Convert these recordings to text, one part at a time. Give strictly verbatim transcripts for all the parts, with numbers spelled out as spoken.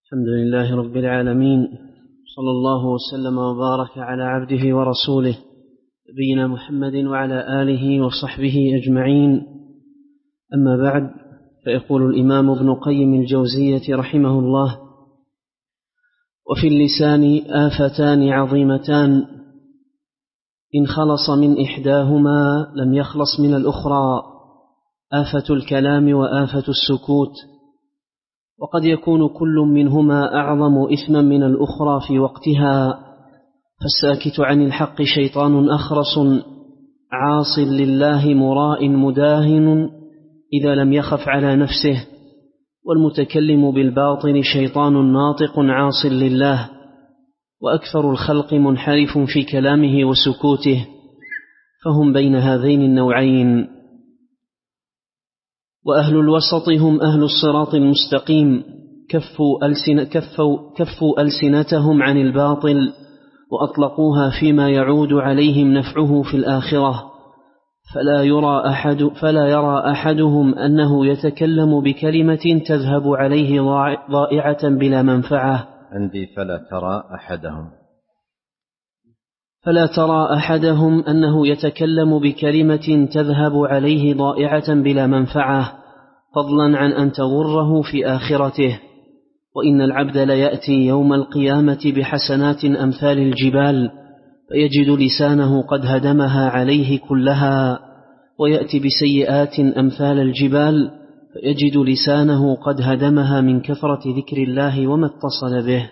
الحمد لله رب العالمين، صلى الله وسلم وبارك على عبده ورسوله نبينا محمد وعلى آله وصحبه أجمعين. أما بعد، فيقول الإمام ابن قيم الجوزية رحمه الله: وفي اللسان آفتان عظيمتان، إن خلص من إحداهما لم يخلص من الأخرى، آفة الكلام وآفة السكوت، وقد يكون كل منهما أعظم إثما من الأخرى في وقتها، فالساكت عن الحق شيطان أخرس عاص لله مراء مداهن إذا لم يخف على نفسه، والمتكلم بالباطل شيطان ناطق عاص لله، وأكثر الخلق منحرف في كلامه وسكوته، فهم بين هذين النوعين. وأهل الوسط هم أهل الصراط المستقيم، كفوا, ألسن كفوا, كفوا ألسنتهم عن الباطل وأطلقوها فيما يعود عليهم نفعه في الآخرة، فلا يرى, أحد فلا يرى أحدهم أنه يتكلم بكلمة تذهب عليه ضائعة بلا منفعة. عندي فلا ترى أحدهم فلا ترى أحدهم أنه يتكلم بكلمة تذهب عليه ضائعة بلا منفعة، فضلا عن أن تضره في آخرته. وإن العبد ليأتي يوم القيامة بحسنات أمثال الجبال، فيجد لسانه قد هدمها عليه كلها، ويأتي بسيئات أمثال الجبال، فيجد لسانه قد هدمها من كثرة ذكر الله وما اتصل به.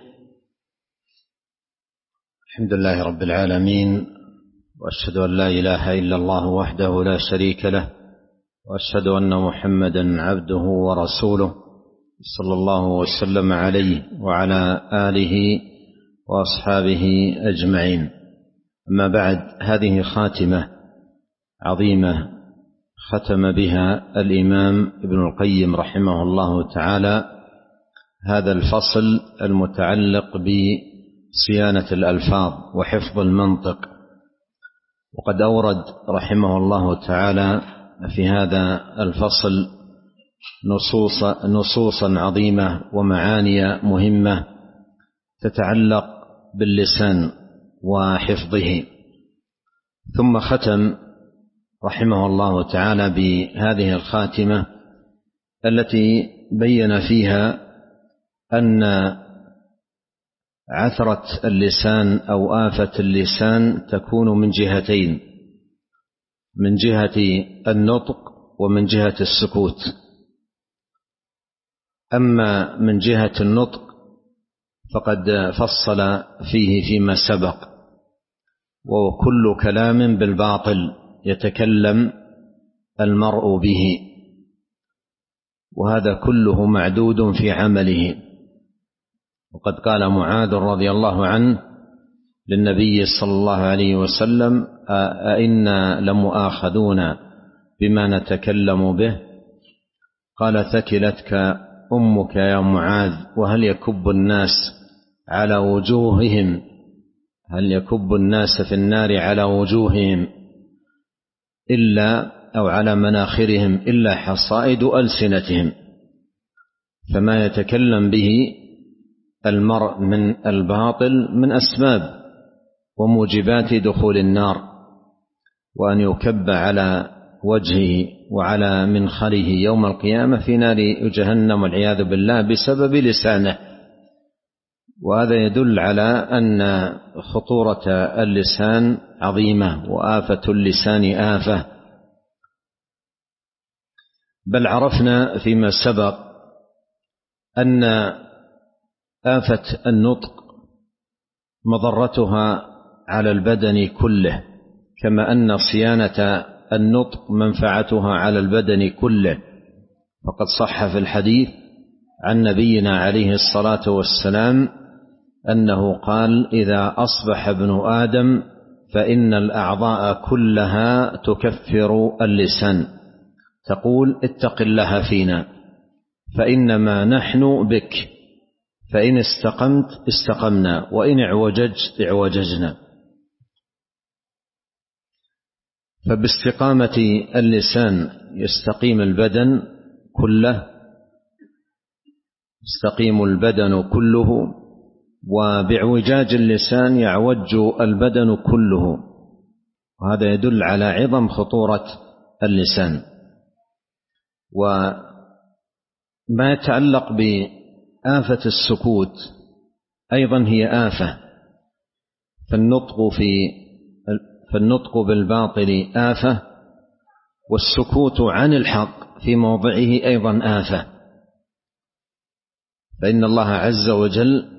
الحمد لله رب العالمين، وأشهد أن لا إله إلا الله وحده لا شريك له، وأشهد أن محمدا عبده ورسوله صلى الله وسلم عليه وعلى آله وأصحابه أجمعين. أما بعد، هذه خاتمة عظيمة ختم بها الإمام ابن القيم رحمه الله تعالى هذا الفصل المتعلق بصيانة الألفاظ وحفظ المنطق. وقد أورد رحمه الله تعالى في هذا الفصل نصوص نصوصا عظيمة ومعاني مهمة تتعلق باللسان وحفظه. ثم ختم رحمه الله تعالى بهذه الخاتمة التي بين فيها أن عثرة اللسان أو آفة اللسان تكون من جهتين: من جهة النطق ومن جهة السكوت. أما من جهة النطق فقد فصل فيه فيما سبق، وكل كلام بالباطل يتكلم المرء به، وهذا كله معدود في عمله. وقد قال معاذ رضي الله عنه للنبي صلى الله عليه وسلم: أئنا لمؤاخذون بما نتكلم به؟ قال: ثكلتك أمك يا معاذ، وهل يكب الناس على وجوههم هل يكب الناس في النار على وجوههم إلا أو على مناخرهم إلا حصائد ألسنتهم. فما يتكلم به المرء من الباطل من أسباب وموجبات دخول النار، وأن يكب على وجهه وعلى منخره يوم القيامة في نار جهنم والعياذ بالله بسبب لسانه. وهذا يدل على أن خطورة اللسان عظيمة، وآفة اللسان آفة. بل عرفنا فيما سبق أن آفة النطق مضرتها على البدن كله، كما أن صيانة النطق منفعتها على البدن كله. فقد صح في الحديث عن نبينا عليه الصلاة والسلام أنه قال: إذا أصبح ابن آدم فإن الأعضاء كلها تكفر اللسان، تقول: اتق الله فينا فإنما نحن بك، فإن استقمت استقمنا، وإن اعوججت اعوججنا. فباستقامة اللسان يستقيم البدن كله، يستقيم البدن كله، وباعوجاج اللسان يعوج البدن كله، وهذا يدل على عظم خطورة اللسان. وما يتعلق بآفة السكوت أيضا هي آفة، فالنطق في فالنطق بالباطل آفة، والسكوت عن الحق في موضعه أيضا آفة. فإن الله عز وجل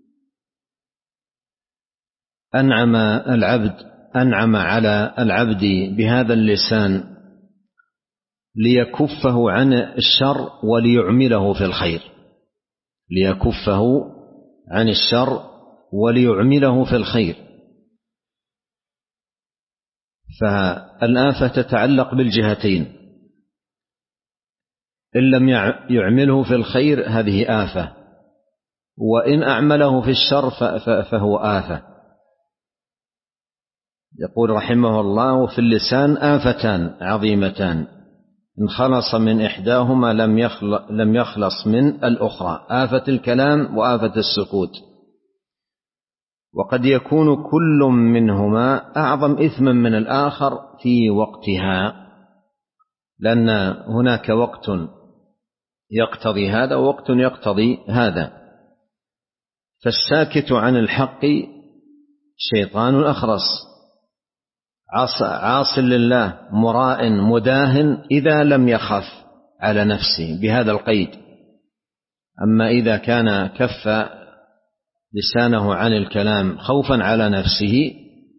أنعم العبد أنعم على العبد بهذا اللسان ليكفه عن الشر وليعمله في الخير، ليكفه عن الشر وليعمله في الخير. فالآفة تتعلق بالجهتين، إن لم يعمله في الخير هذه آفة، وإن أعمله في الشر فهو آفة. يقول رحمه الله: وفي اللسان آفتان عظيمتان إن خلص من إحداهما لم يخلص من الأخرى، آفة الكلام وآفة السكوت. وقد يكون كل منهما أعظم إثما من الآخر في وقتها، لأن هناك وقت يقتضي هذا ووقت يقتضي هذا. فالساكت عن الحق شيطان أخرس، عاص لله، مراء مداهن إذا لم يخف على نفسه بهذا القيد. أما إذا كان كف لسانه عن الكلام خوفا على نفسه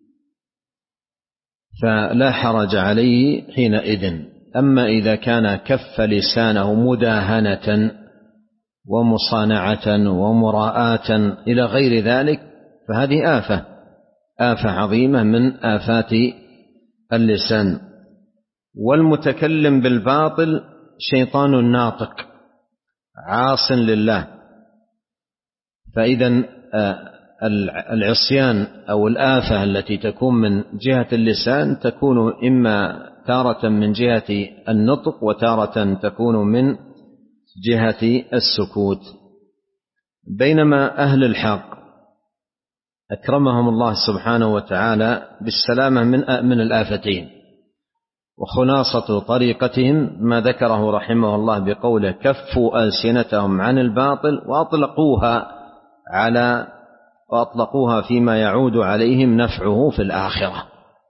فلا حرج عليه حينئذ. أما إذا كان كف لسانه مداهنة ومصانعة ومراءة إلى غير ذلك فهذه آفة آفة عظيمة من آفات اللسان. والمتكلم بالباطل شيطان ناطق عاص لله. فإذا العصيان أو الآفة التي تكون من جهة اللسان تكون إما تارة من جهة النطق وتارة تكون من جهة السكوت. بينما أهل الحق أكرمهم الله سبحانه وتعالى بالسلامة من من الآفتين، وخلاصة طريقتهم ما ذكره رحمه الله بقوله: كفوا ألسنتهم عن الباطل وأطلقوها على وأطلقوها فيما يعود عليهم نفعه في الآخرة.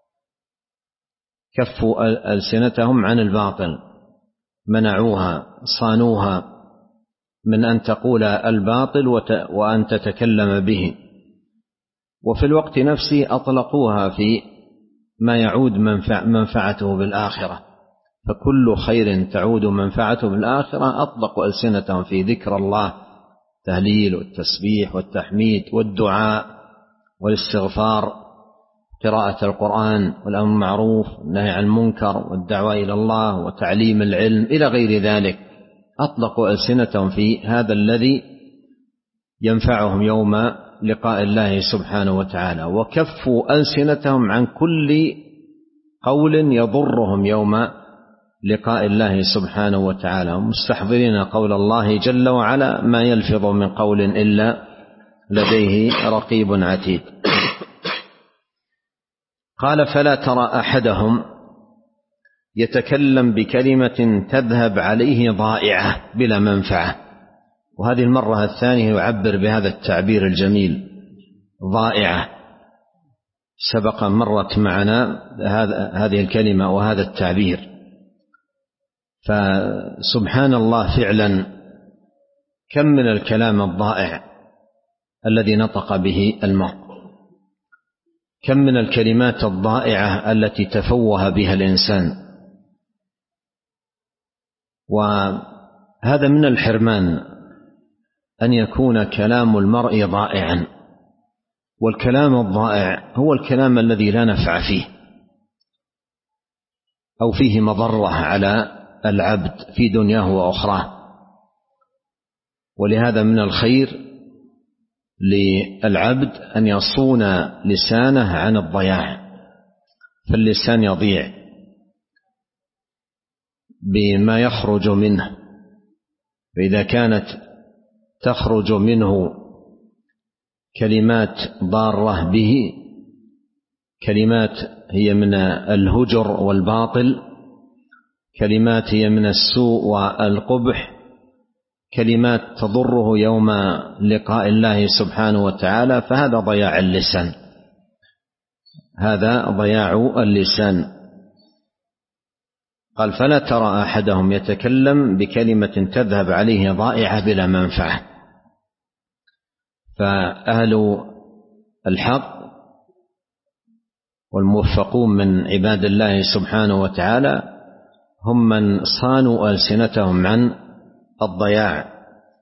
كفوا ألسنتهم عن الباطل، منعوها صانوها من أن تقول الباطل وأن تتكلم به، وفي الوقت نفسه أطلقوها في ما يعود منفع منفعته بالآخرة. فكل خير تعود منفعته بالآخرة أطلقوا ألسنتهم في ذكر الله، التهليل والتسبيح والتحميد والدعاء والاستغفار، قراءة القرآن والأمر بالمعروف والنهي عن المنكر والدعوة إلى الله وتعليم العلم إلى غير ذلك. أطلقوا ألسنتهم في هذا الذي ينفعهم يوم لقاء الله سبحانه وتعالى، وكفوا ألسنتهم عن كل قول يضرهم يوم لقاء الله سبحانه وتعالى، مستحضرين قول الله جل وعلا: ما يلفظ من قول إلا لديه رقيب عتيد. قال: فلا ترى أحدهم يتكلم بكلمة تذهب عليه ضائعة بلا منفعة. وهذه المرة الثانية يعبر بهذا التعبير الجميل، ضائعة. سبق مرت معنا هذه الكلمة وهذا التعبير. فسبحان الله فعلا كم من الكلام الضائع الذي نطق به المرء، كم من الكلمات الضائعة التي تفوه بها الإنسان. وهذا من الحرمان أن يكون كلام المرء ضائعا. والكلام الضائع هو الكلام الذي لا نفع فيه أو فيه مضرة على العبد في دنياه وأخراه. ولهذا من الخير للعبد أن يصون لسانه عن الضياع، فاللسان يضيع بما يخرج منه. فإذا كانت تخرج منه كلمات ضارة به، كلمات هي من الهجر والباطل، كلمات هي من السوء والقبح، كلمات تضره يوم لقاء الله سبحانه وتعالى، فهذا ضياع اللسان، هذا ضياع اللسان. قال فلا ترى أحدهم يتكلم بكلمة تذهب عليه ضائعة بلا منفعة. فأهل الحق والموفقون من عباد الله سبحانه وتعالى هم من صانوا ألسنتهم عن الضياع.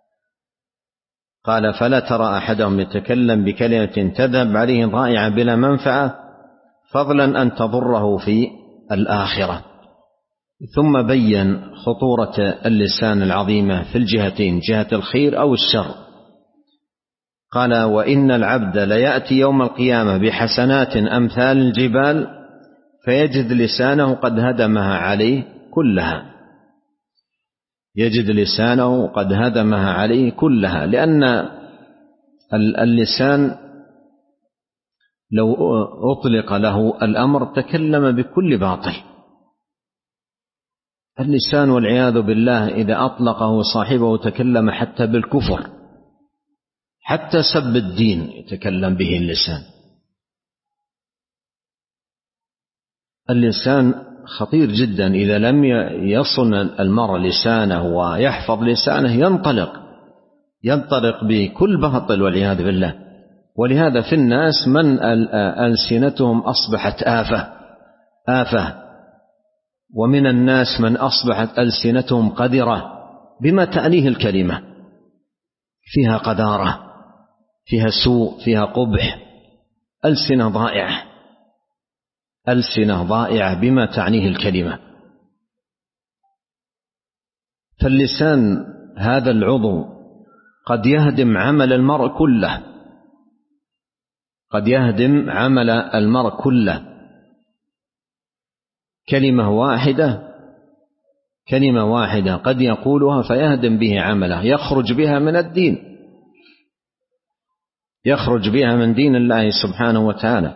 قال فلا ترى أحدهم يتكلم بكلمة تذهب عليه ضائعة بلا منفعة فضلا أن تضره في الآخرة. ثم بين خطورة اللسان العظيمة في الجهتين، جهة الخير أو الشر. قال وإن العبد ليأتي يوم القيامة بحسنات أمثال الجبال فيجد لسانه قد هدمها عليه كلها، يجد لسانه قد هدمها عليه كلها، لأن اللسان لو أطلق له الأمر تكلم بكل باطل. اللسان والعياذ بالله إذا أطلقه صاحبه تكلم حتى بالكفر، حتى سب الدين يتكلم به اللسان. اللسان خطير جدا، إذا لم يصن المرء لسانه ويحفظ لسانه ينطلق ينطلق بكل باطل والعياذ بالله. ولهذا في الناس من ألسنتهم أصبحت آفة آفة ومن الناس من أصبحت ألسنتهم قذرة بما تعنيه الكلمة، فيها قذارة، فيها سوء، فيها قبح، ألسنة ضائعة، ألسنة ضائعة بما تعنيه الكلمة. فاللسان هذا العضو قد يهدم عمل المرء كله، قد يهدم عمل المرء كله. كلمة واحدة كلمة واحدة قد يقولها فيهدم به عمله، يخرج بها من الدين، يخرج بها من دين الله سبحانه وتعالى.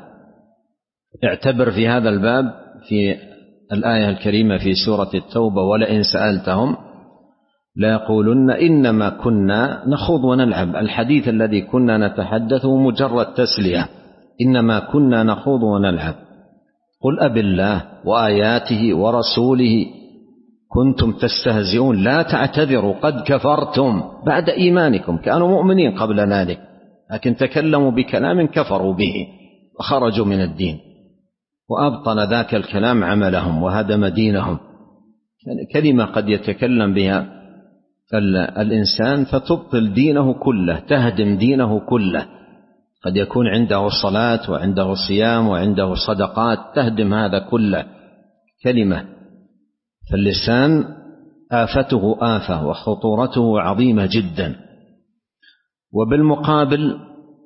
اعتبر في هذا الباب في الآية الكريمة في سورة التوبة ولئن سألتهم ليقولن إنما كنا نخوض ونلعب. الحديث الذي كنا نتحدثه مجرد تسلية، إنما كنا نخوض ونلعب. قل أب الله وآياته ورسوله كنتم تستهزئون لا تعتذروا قد كفرتم بعد إيمانكم. كانوا مؤمنين قبل ذلك لكن تكلموا بكلام كفروا به وخرجوا من الدين، وأبطل ذاك الكلام عملهم وهدم دينهم. كلمة قد يتكلم بها الإنسان فتبطل دينه كله، تهدم دينه كله. قد يكون عنده صلاة وعنده صيام وعنده صدقات تهدم هذا كله كلمة. فاللسان آفته آفة وخطورته عظيمة جدا. وبالمقابل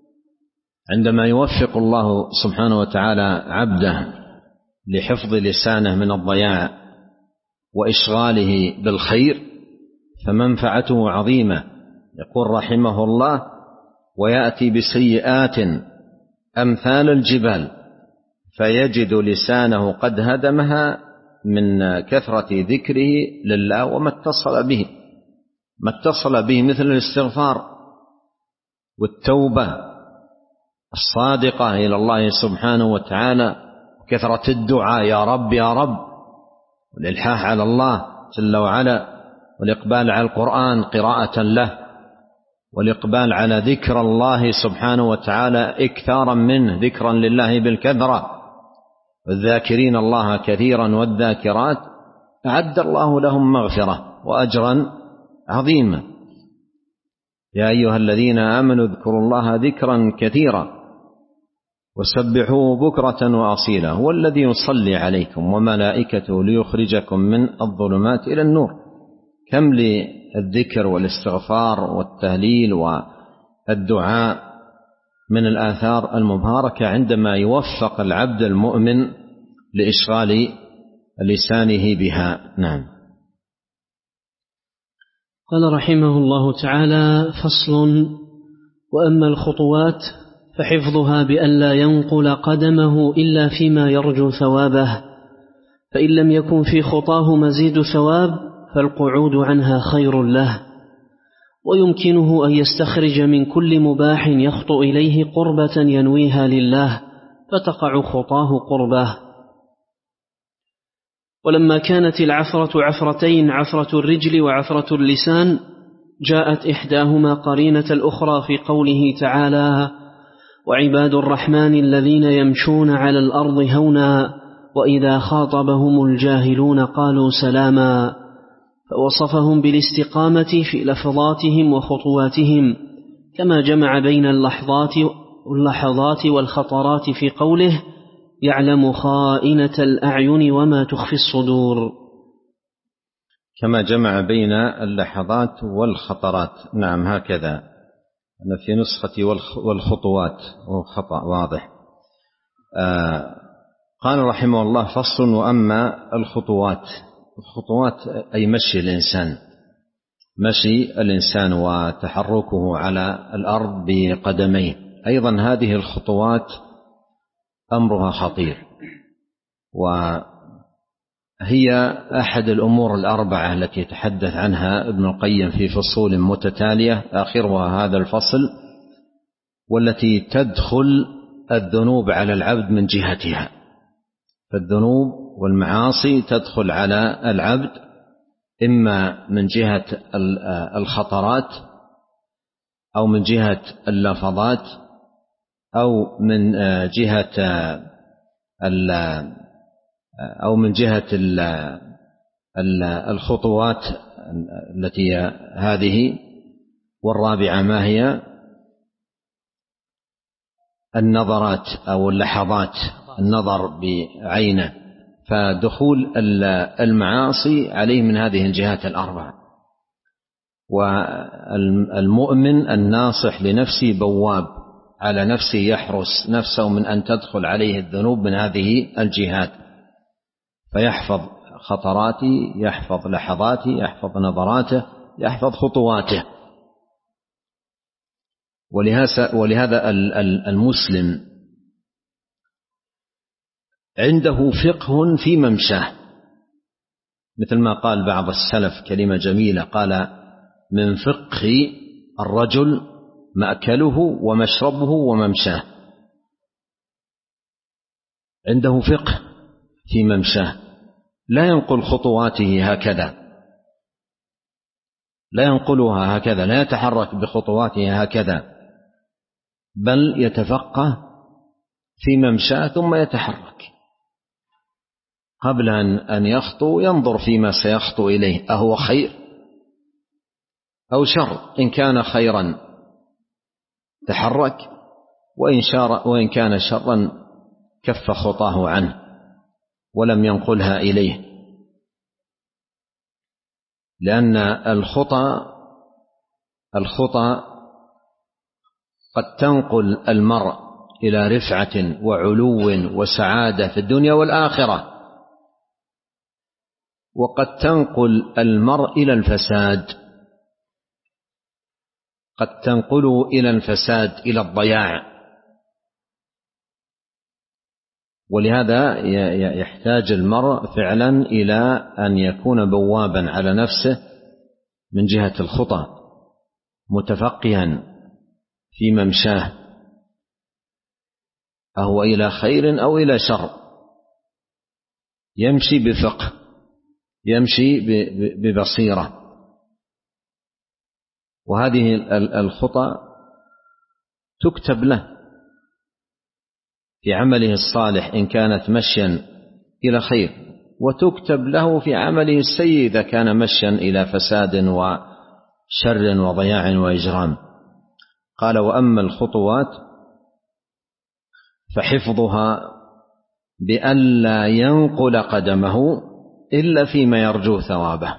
عندما يوفق الله سبحانه وتعالى عبده لحفظ لسانه من الضياع وإشغاله بالخير فمنفعته عظيمة. يقول رحمه الله ويأتي بسيئات أمثال الجبال فيجد لسانه قد هدمها من كثرة ذكره لله وما اتصل به ما اتصل به مثل الاستغفار والتوبة الصادقة إلى الله سبحانه وتعالى، كثرة الدعاء يا رب يا رب، والإلحاح على الله جل وعلا، والإقبال على القرآن قراءة له، والإقبال على ذكر الله سبحانه وتعالى إكثارا منه، ذكرا لله بالكثرة، والذاكرين الله كثيرا والذاكرات أعد الله لهم مغفرة وأجرا عظيما. يا أيها الذين آمنوا اذكروا الله ذكرا كثيرا وسبحوه بكرة وأصيلا هو الذي يصلي عليكم وملائكته ليخرجكم من الظلمات إلى النور. كم للذكر والاستغفار والتهليل والدعاء من الآثار المباركة عندما يوفق العبد المؤمن لإشغال لسانه بها. نعم. قال رحمه الله تعالى: فصل. وأما الخطوات فحفظها بألا ينقل قدمه إلا فيما يرجو ثوابه، فإن لم يكن في خطاه مزيد ثواب فالقعود عنها خير له، ويمكنه أن يستخرج من كل مباح يخطو إليه قربة ينويها لله فتقع خطاه قربه. ولما كانت العفرة عفرتين، عفرة الرجل وعفرة اللسان، جاءت إحداهما قرينة الأخرى في قوله تعالى: وعباد الرحمن الذين يمشون على الأرض هونا وإذا خاطبهم الجاهلون قالوا سلاما، فوصفهم بالاستقامة في لفظاتهم وخطواتهم، كما جمع بين اللحظات اللحظات والخطرات في قوله: يعلم خائنة الأعين وما تخفي الصدور. كما جمع بين اللحظات والخطرات. نعم، هكذا. أنا في نسختي والخطوات وخطأ واضح. آه قال رحمه الله: فصل. وأما الخطوات، الخطوات أي مشي الإنسان، مشي الإنسان وتحركه على الأرض بقدميه. أيضا هذه الخطوات أمرها خطير، وهي أحد الأمور الأربعة التي يتحدث عنها ابن القيم في فصول متتالية، آخرها هذا الفصل، والتي تدخل الذنوب على العبد من جهتها. فالذنوب والمعاصي تدخل على العبد إما من جهة الخطرات، أو من جهة اللفظات، أو من جهة أو من جهة الخطوات التي هذه. والرابعة ما هي؟ النظرات أو اللحظات، النظر بعينه. فدخول المعاصي عليه من هذه الجهات الأربعة. والمؤمن الناصح لنفسه بواب على نفسه، يحرس نفسه من أن تدخل عليه الذنوب من هذه الجهات، فيحفظ خطراته، يحفظ لحظاته، يحفظ نظراته، يحفظ خطواته. ولهذا المسلم عنده فقه في ممشاه، مثل ما قال بعض السلف كلمة جميلة، قال: من فقه الرجل مأكله ومشربه وممشاه. عنده فقه في ممشاه، لا ينقل خطواته هكذا، لا ينقلها هكذا، لا يتحرك بخطواته هكذا، بل يتفقه في ممشاه ثم يتحرك. قبل أن يخطو ينظر فيما سيخطو إليه، أهو خير أو شر؟ إن كان خيرا تحرك، وإن, شار وإن كان شرا كف خطاه عنه ولم ينقلها إليه. لأن الخطى الخطى قد تنقل المرء إلى رفعة وعلو وسعادة في الدنيا والآخرة، وقد تنقل المرء إلى الفساد، قد تنقله إلى الفساد، إلى الضياع. ولهذا يحتاج المرء فعلا إلى أن يكون بوابا على نفسه من جهة الخطى، متفقها في ممشاه، أهو إلى خير أو إلى شر، يمشي بفقه، يمشي ببصيرة. وهذه الخطى تكتب له في عمله الصالح إن كانت مشيا إلى خير، وتكتب له في عمله السيء إذا كان مشيا إلى فساد وشر وضياع وإجرام. قال: وأما الخطوات فحفظها بألا ينقل قدمه إلا فيما يرجو ثوابه.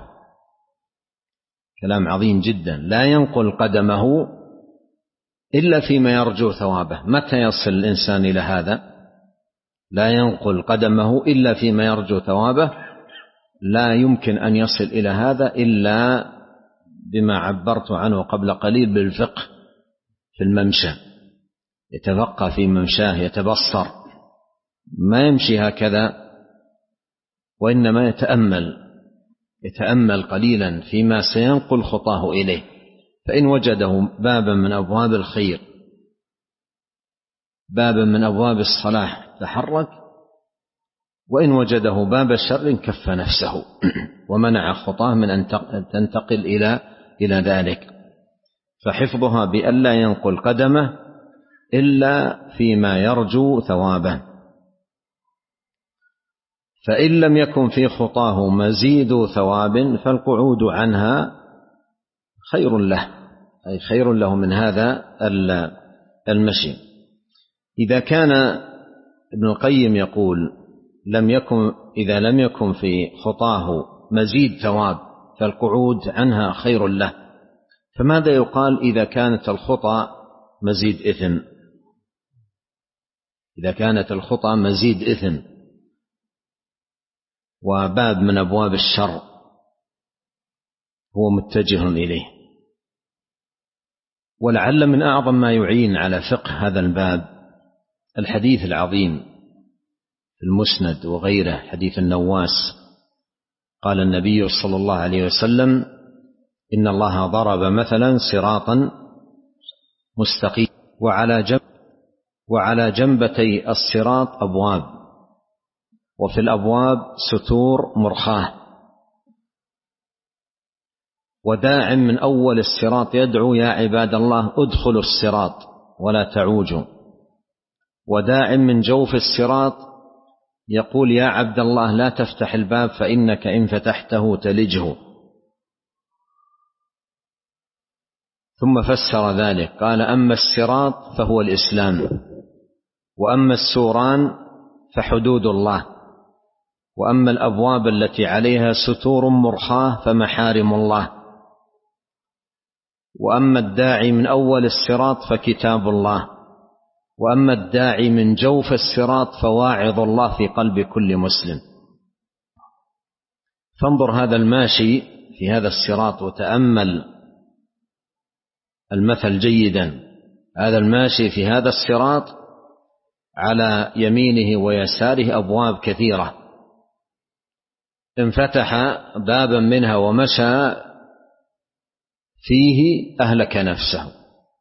كلام عظيم جدا. لا ينقل قدمه إلا فيما يرجو ثوابه. متى يصل الإنسان إلى هذا؟ لا ينقل قدمه إلا فيما يرجو ثوابه. لا يمكن أن يصل إلى هذا إلا بما عبرت عنه قبل قليل بالفقه في الممشى، يتفقه في ممشاه، يتبصر، ما يمشي هكذا، وإنما يتأمل يتأمل قليلا فيما سينقل خطاه إليه، فإن وجده بابا من أبواب الخير، بابا من أبواب الصلاح تحرك، وإن وجده باب الشر كف نفسه ومنع خطاه من أن تنتقل إلى إلى ذلك. فحفظها بأن لا ينقل قدمه إلا فيما يرجو ثوابه. فإن لم يكن في خطاه مزيد ثواب فالقعود عنها خير له، أي خير له من هذا المشي. إذا كان ابن القيم يقول لم يكن إذا لم يكن في خطاه مزيد ثواب فالقعود عنها خير له، فماذا يقال إذا كانت الخطى مزيد إثم؟ إذا كانت الخطى مزيد إثم وباب من أبواب الشر هو متجه إليه. ولعل من أعظم ما يعين على فقه هذا الباب الحديث العظيم في المسند وغيره، حديث النواس، قال النبي صلى الله عليه وسلم: إن الله ضرب مثلا صراطا مستقيما وعلى جنب وعلى جنبتي الصراط أبواب، وفي الأبواب ستور مرخاة، وداع من أول الصراط يدعو: يا عباد الله ادخلوا الصراط ولا تعوجوا، وداع من جوف الصراط يقول: يا عبد الله لا تفتح الباب فإنك إن فتحته تلجه. ثم فسر ذلك قال: أما الصراط فهو الإسلام، وأما السوران فحدود الله، وأما الأبواب التي عليها ستور مرخاة فمحارم الله، وأما الداعي من أول الصراط فكتاب الله، وأما الداعي من جوف الصراط فواعظ الله في قلب كل مسلم. فانظر هذا الماشي في هذا الصراط وتأمل المثل جيدا. هذا الماشي في هذا الصراط على يمينه ويساره أبواب كثيرة، انفتح بابا منها ومشى فيه أهلك نفسه.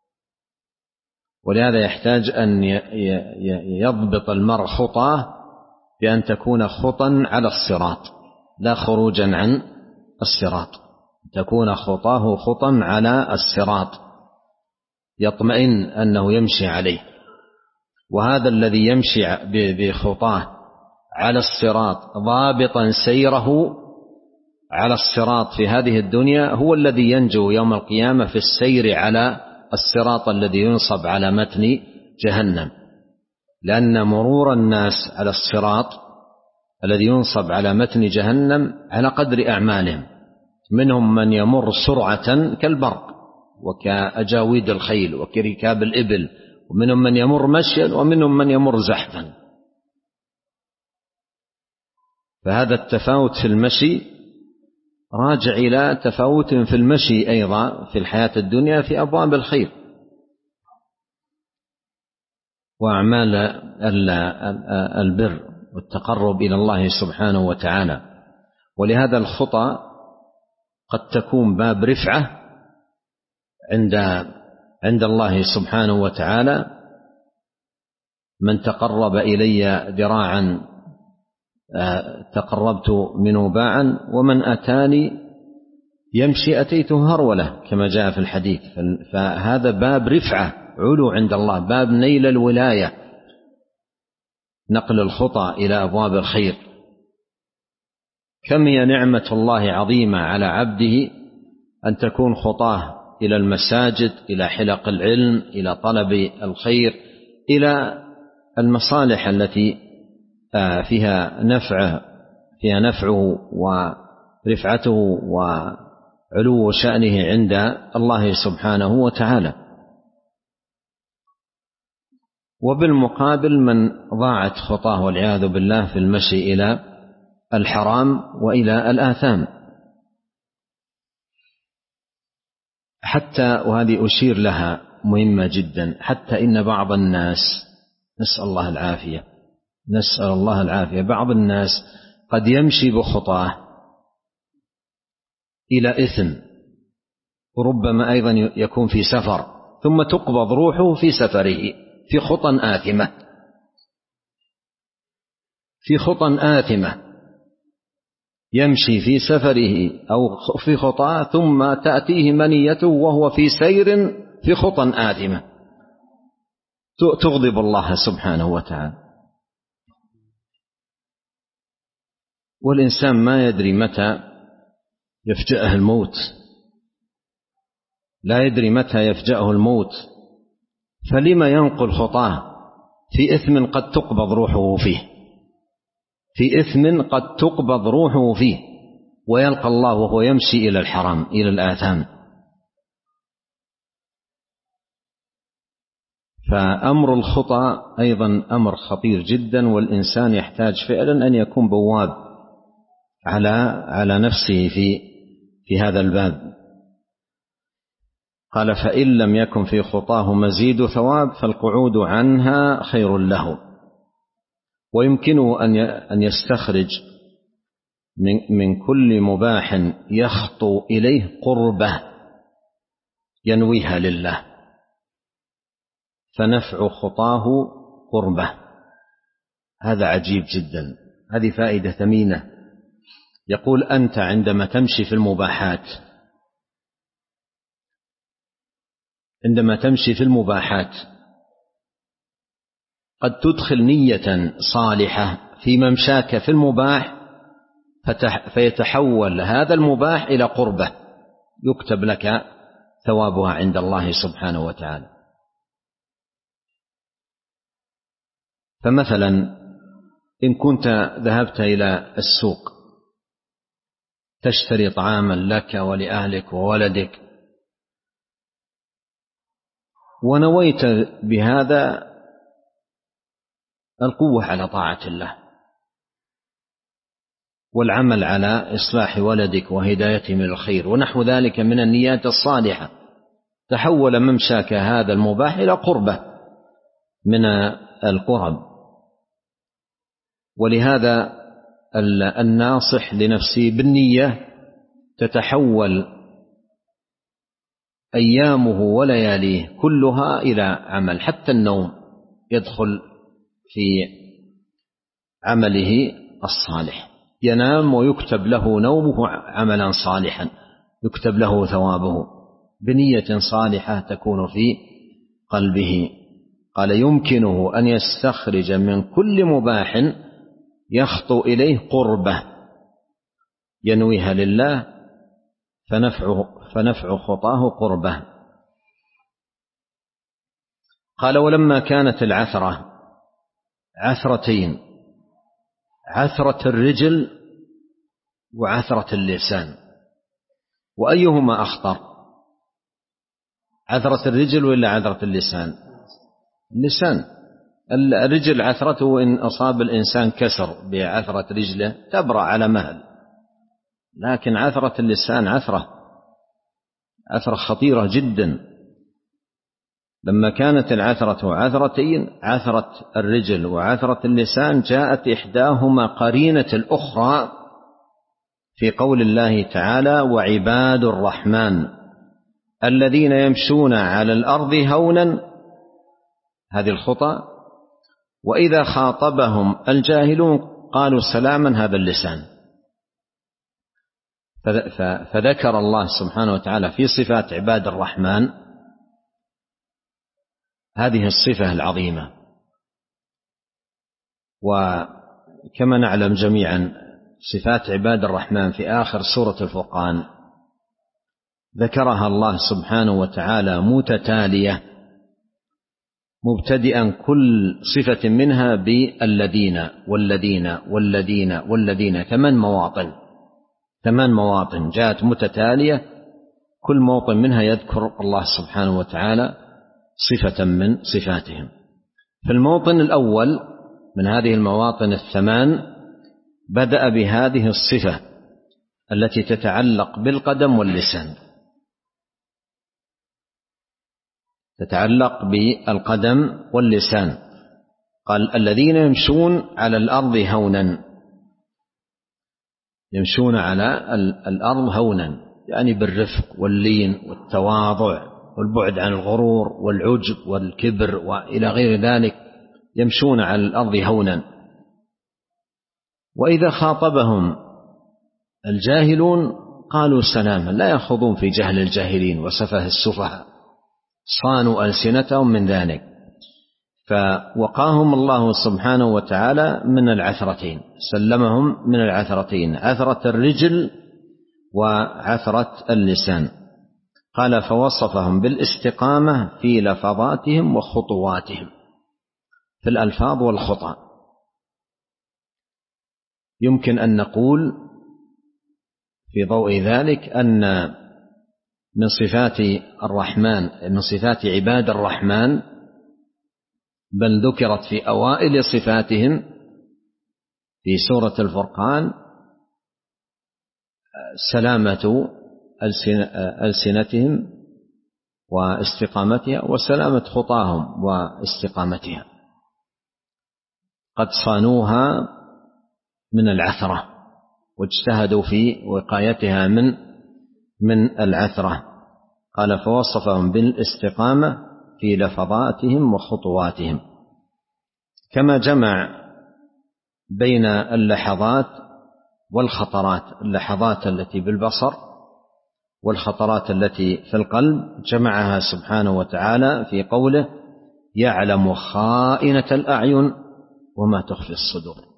ولهذا يحتاج أن يضبط المرء خطاه بأن تكون خطا على الصراط لا خروجا عن الصراط، تكون خطاه خطا على الصراط يطمئن أنه يمشي عليه. وهذا الذي يمشي بخطاه على الصراط ضابطا سيره على الصراط في هذه الدنيا هو الذي ينجو يوم القيامة في السير على الصراط الذي ينصب على متن جهنم، لأن مرور الناس على الصراط الذي ينصب على متن جهنم على قدر أعمالهم، منهم من يمر سرعة كالبرق وكأجاويد الخيل وكركاب الإبل، ومنهم من يمر مشيا، ومنهم من يمر زحفا. فهذا التفاوت في المشي راجع إلى تفاوت في المشي أيضا في الحياة الدنيا في أبواب الخير وأعمال البر والتقرب إلى الله سبحانه وتعالى. ولهذا الخطى قد تكون باب رفعة عند عند الله سبحانه وتعالى: من تقرب إلي ذراعا تقربت منه باعا، ومن أتاني يمشي أتيته هرولة، كما جاء في الحديث. فهذا باب رفعة علو عند الله، باب نيل الولاية، نقل الخطى إلى أبواب الخير. كم هي نعمة الله عظيمة على عبده أن تكون خطاه إلى المساجد، إلى حلق العلم، إلى طلب الخير، إلى المصالح التي فيها نفعه فيها نفعه ورفعته وعلو شأنه عند الله سبحانه وتعالى. وبالمقابل من ضاعت خطاه والعياذ بالله في المشي إلى الحرام وإلى الآثام. حتى وهذه أشير لها مهمة جدا، حتى إن بعض الناس، نسأل الله العافية نسأل الله العافية بعض الناس قد يمشي بخطاه إلى إثم، وربما أيضا يكون في سفر ثم تقبض روحه في سفره في خطى آثمة في خطى آثمة يمشي في سفره أو في خطاه ثم تأتيه منيته وهو في سير في خطى آثمة تغضب الله سبحانه وتعالى. والإنسان ما يدري متى يفجأه الموت، لا يدري متى يفجأه الموت، فلما ينقل خطاه في إثم قد تقبض روحه فيه في إثم قد تقبض روحه فيه ويلقى الله وهو يمشي إلى الحرام إلى الآثام. فأمر الخطأ أيضا أمر خطير جدا، والإنسان يحتاج فعلا أن يكون بواب على على نفسه في في هذا الباب. قال: فإن لم يكن في خطاه مزيد ثواب فالقعود عنها خير له. ويمكنه أن يستخرج من كل مباح يخطو إليه قربة ينويها لله، فنفع خطاه قربة. هذا عجيب جدا، هذه فائدة ثمينة. يقول: أنت عندما تمشي في المباحات عندما تمشي في المباحات قد تدخل نية صالحة في ممشاك في المباح فيتحول هذا المباح إلى قربة يكتب لك ثوابها عند الله سبحانه وتعالى. فمثلا إن كنت ذهبت إلى السوق تشتري طعاما لك ولأهلك وولدك ونويت بهذا القوة على طاعة الله والعمل على إصلاح ولدك وهدايته من الخير ونحو ذلك من النيات الصالحة، تحول ممشاك هذا المباح إلى قربة من القرب. ولهذا الناصح لنفسه بالنية تتحول أيامه ولياليه كلها إلى عمل، حتى النوم يدخل في عمله الصالح، ينام ويكتب له نومه عملا صالحا يكتب له ثوابه بنية صالحة تكون في قلبه. قال: يمكنه أن يستخرج من كل مباح يخطو إليه قربة ينويها لله فنفع, فنفع خطاه قربة. قال: ولما كانت العثرة عثرتين، عثرة الرجل وعثرة اللسان، وأيهما أخطر؟ عثرة الرجل ولا عثرة اللسان؟ اللسان. الرجل عثرته إن أصاب الإنسان كسر بعثرة رجله تبرأ على مهل، لكن عثرة اللسان عثرة عثرة خطيرة جدا. لما كانت العثرة عثرتين، عثرة الرجل وعثرة اللسان، جاءت إحداهما قرينة الأخرى في قول الله تعالى: وعباد الرحمن الذين يمشون على الأرض هونا، هذه الخطأ، وإذا خاطبهم الجاهلون قالوا سلاما، هذا اللسان. فذكر الله سبحانه وتعالى في صفات عباد الرحمن هذه الصفة العظيمة. وكما نعلم جميعا صفات عباد الرحمن في آخر سورة الفرقان ذكرها الله سبحانه وتعالى متتالية، مبتدئا كل صفة منها بالذين والذين والذين والذين، ثمان مواطن ثمان مواطن جاءت متتالية، كل موطن منها يذكر الله سبحانه وتعالى صفة من صفاتهم. في الموطن الأول من هذه المواطن الثمان بدأ بهذه الصفة التي تتعلق بالقدم واللسان، تتعلق بالقدم واللسان. قال الذين يمشون على الأرض هونا، يمشون على الأرض هونا يعني بالرفق واللين والتواضع والبعد عن الغرور والعجب والكبر وإلى غير ذلك، يمشون على الأرض هونا. وإذا خاطبهم الجاهلون قالوا سلاما، لا يخوضون في جهل الجاهلين وسفه السفهاء، صانوا ألسنتهم من ذلك. فوقاهم الله سبحانه وتعالى من العثرتين، سلمهم من العثرتين، عثرة الرجل وعثرة اللسان. قال فوصفهم بالاستقامة في لفظاتهم وخطواتهم، في الألفاظ والخطى. يمكن أن نقول في ضوء ذلك أن من صفات الرحمن، من صفات عباد الرحمن، بل ذكرت في أوائل صفاتهم في سورة الفرقان، سلامة ألسنتهم واستقامتها وسلامة خطاهم واستقامتها، قد صانوها من العثرة واجتهدوا في وقايتها من من العثرة. قال فوصفهم بالاستقامة في لفظاتهم وخطواتهم، كما جمع بين اللحظات والخطرات، اللحظات التي بالبصر والخطرات التي في القلب، جمعها سبحانه وتعالى في قوله يعلم خائنة الأعين وما تخفي الصدور.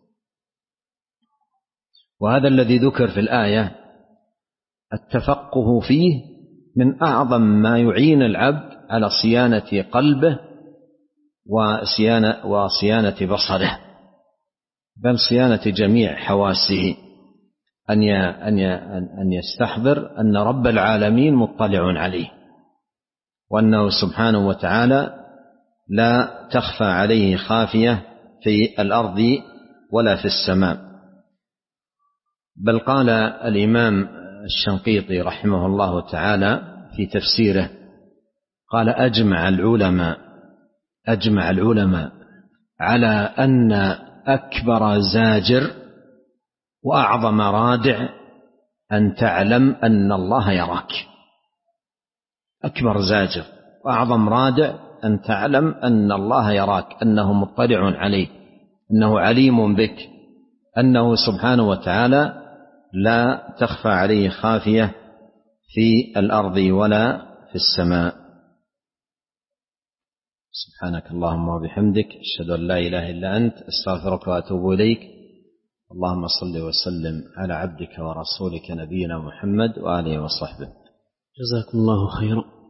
وهذا الذي ذكر في الآية التفقه فيه من أعظم ما يعين العبد على صيانة قلبه وصيانة, وصيانة بصره، بل صيانة جميع حواسه، أن أن يستحضر أن رب العالمين مطلع عليه، وأنه سبحانه وتعالى لا تخفى عليه خافية في الأرض ولا في السماء. بل قال الإمام الشنقيطي رحمه الله تعالى في تفسيره، قال أجمع العلماء أجمع العلماء على أن أكبر زاجر وأعظم رادع أن تعلم أن الله يراك. أكبر زاجر وأعظم رادع أن تعلم أن الله يراك، أنه مطلع عليك، أنه عليم بك، أنه سبحانه وتعالى لا تخفى عليه خافية في الأرض ولا في السماء. سبحانك اللهم وبحمدك، أشهد أن لا إله إلا أنت، أستغفرك وأتوب إليك. اللهم صل وسلم على عبدك ورسولك نبينا محمد وآله وصحبه. جزاكم الله خيرا.